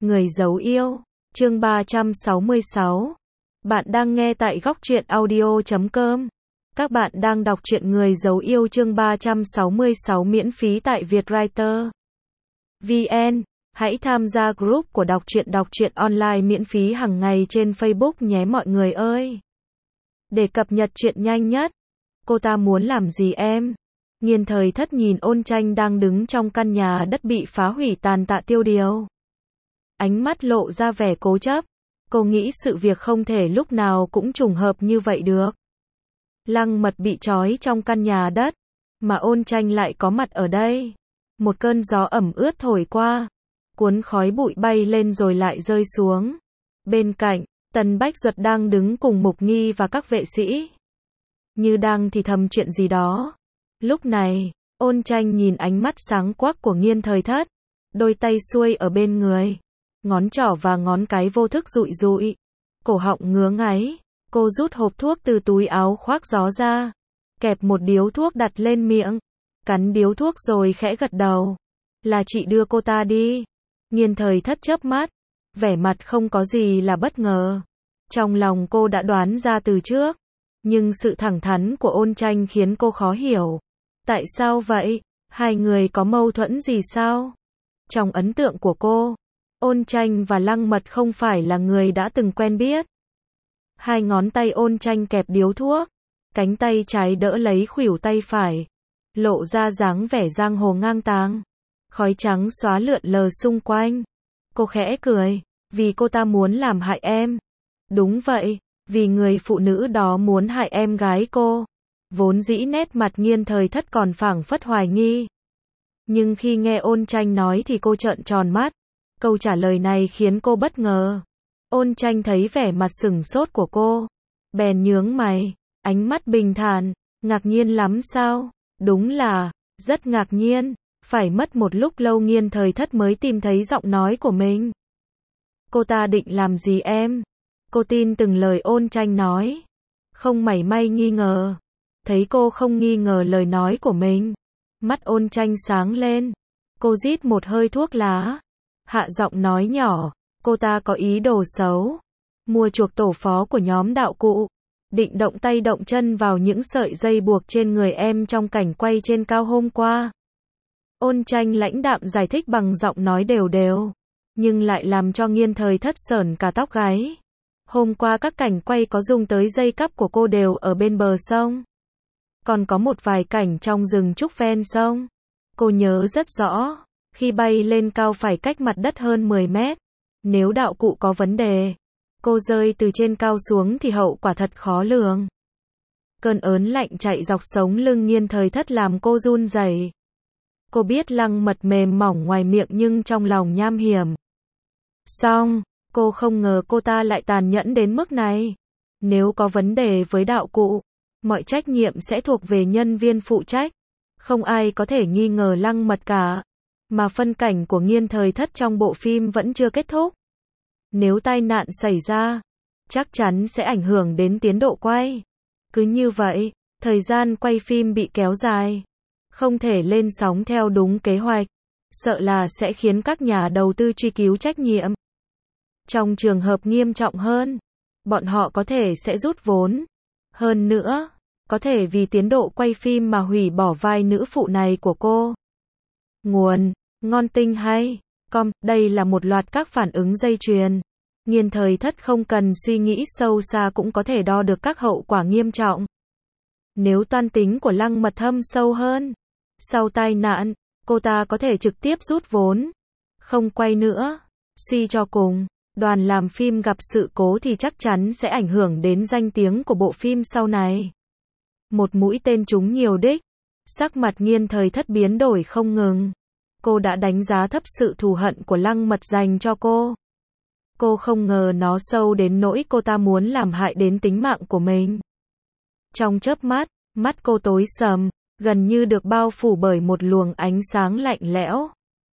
Người giấu yêu, chương 366. Bạn đang nghe tại góc truyện audio.com. Các bạn đang đọc truyện Người giấu yêu chương 366 miễn phí tại Vietwriter VN. Hãy tham gia group của đọc truyện online miễn phí hàng ngày trên Facebook nhé mọi người ơi. Để cập nhật chuyện nhanh nhất. Cô ta muốn làm gì em? Nghiên Thời Thất nhìn Ôn Tranh đang đứng trong căn nhà đất bị phá hủy tàn tạ tiêu điều. Ánh mắt lộ ra vẻ cố chấp. Cô nghĩ sự việc không thể lúc nào cũng trùng hợp như vậy được. Lăng Mật bị trói trong căn nhà đất, mà Ôn Tranh lại có mặt ở đây. Một cơn gió ẩm ướt thổi qua, cuốn khói bụi bay lên rồi lại rơi xuống. Bên cạnh, Tần Bách Duật đang đứng cùng Mục Nghi và các vệ sĩ, như đang thì thầm chuyện gì đó. Lúc này, Ôn Tranh nhìn ánh mắt sáng quắc của Nghiên Thời Thất, đôi tay xuôi ở bên người, ngón trỏ và ngón cái vô thức dụi dụi, cổ họng ngứa ngáy. Cô rút hộp thuốc từ túi áo khoác gió ra, kẹp một điếu thuốc đặt lên miệng, cắn điếu thuốc rồi khẽ gật đầu. Là chị đưa cô ta đi. Nghiên Thời Thất chớp mắt, vẻ mặt không có gì là bất ngờ. Trong lòng cô đã đoán ra từ trước, nhưng sự thẳng thắn của Ôn Tranh khiến cô khó hiểu. Tại sao vậy? Hai người có mâu thuẫn gì sao? Trong ấn tượng của cô, Ôn Tranh và Lăng Mật không phải là người đã từng quen biết. Hai ngón tay Ôn Tranh kẹp điếu thuốc, cánh tay trái đỡ lấy khuỷu tay phải, lộ ra dáng vẻ giang hồ ngang tàng. Khói trắng xóa lượn lờ xung quanh. Cô khẽ cười, vì cô ta muốn làm hại em. Đúng vậy, vì người phụ nữ đó muốn hại em gái cô. Vốn dĩ nét mặt Nghiên Thời Thất còn phảng phất hoài nghi. Nhưng khi nghe Ôn Tranh nói thì cô trợn tròn mắt. Câu trả lời này khiến cô bất ngờ. Ôn Tranh thấy vẻ mặt sửng sốt của cô, bèn nhướng mày, ánh mắt bình thản. Ngạc nhiên lắm sao? Đúng là, rất ngạc nhiên. Phải mất một lúc lâu Nghiên Thời Thất mới tìm thấy giọng nói của mình. Cô ta định làm gì em? Cô tin từng lời Ôn Tranh nói, không mảy may nghi ngờ. Thấy cô không nghi ngờ lời nói của mình, mắt Ôn Tranh sáng lên. Cô rít một hơi thuốc lá, hạ giọng nói nhỏ, cô ta có ý đồ xấu, mua chuộc tổ phó của nhóm đạo cụ, định động tay động chân vào những sợi dây buộc trên người em trong cảnh quay trên cao hôm qua. Ôn Tranh lãnh đạm giải thích bằng giọng nói đều đều, nhưng lại làm cho Nghiên Thời Thất sởn cả tóc gáy. Hôm qua các cảnh quay có dùng tới dây cắp của cô đều ở bên bờ sông. Còn có một vài cảnh trong rừng trúc ven sông. Cô nhớ rất rõ, khi bay lên cao phải cách mặt đất hơn 10 mét. Nếu đạo cụ có vấn đề, cô rơi từ trên cao xuống thì hậu quả thật khó lường. Cơn ớn lạnh chạy dọc sống lưng Nghiên Thời Thất làm cô run rẩy. Cô biết Lăng Mật mềm mỏng ngoài miệng nhưng trong lòng nham hiểm. Song, cô không ngờ cô ta lại tàn nhẫn đến mức này. Nếu có vấn đề với đạo cụ, mọi trách nhiệm sẽ thuộc về nhân viên phụ trách. Không ai có thể nghi ngờ Lăng Mật cả. Mà phân cảnh của Nghiên Thời Thất trong bộ phim vẫn chưa kết thúc. Nếu tai nạn xảy ra, chắc chắn sẽ ảnh hưởng đến tiến độ quay. Cứ như vậy, thời gian quay phim bị kéo dài, không thể lên sóng theo đúng kế hoạch, sợ là sẽ khiến các nhà đầu tư truy cứu trách nhiệm. Trong trường hợp nghiêm trọng hơn, bọn họ có thể sẽ rút vốn. Hơn nữa, có thể vì tiến độ quay phim mà hủy bỏ vai nữ phụ này của cô. Nguồn: Ngon Tinh hay com. Đây là một loạt các phản ứng dây chuyền. Nghiên Thời Thất không cần suy nghĩ sâu xa cũng có thể đo được các hậu quả nghiêm trọng. Nếu toan tính của Lăng Mật thâm sâu hơn, sau tai nạn, cô ta có thể trực tiếp rút vốn, không quay nữa. Suy cho cùng, đoàn làm phim gặp sự cố thì chắc chắn sẽ ảnh hưởng đến danh tiếng của bộ phim sau này. Một mũi tên trúng nhiều đích. Sắc mặt Nghiên Thời Thất biến đổi không ngừng. Cô đã đánh giá thấp sự thù hận của Lăng Mật dành cho cô. Cô không ngờ nó sâu đến nỗi cô ta muốn làm hại đến tính mạng của mình. Trong chớp mắt, mắt cô tối sầm, gần như được bao phủ bởi một luồng ánh sáng lạnh lẽo.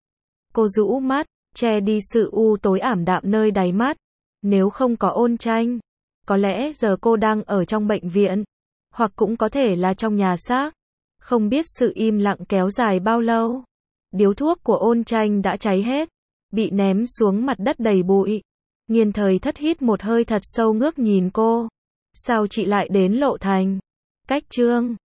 Cô rũ mắt, che đi sự u tối ảm đạm nơi đáy mắt. Nếu không có Ôn Tranh, có lẽ giờ cô đang ở trong bệnh viện, hoặc cũng có thể là trong nhà xác. Không biết sự im lặng kéo dài bao lâu. Điếu thuốc của Ôn Tranh đã cháy hết. bị ném xuống mặt đất đầy bụi. Nghiên Thời Thất hít một hơi thật sâu ngước nhìn cô. Sao chị lại đến Lộ Thành? Cách Trương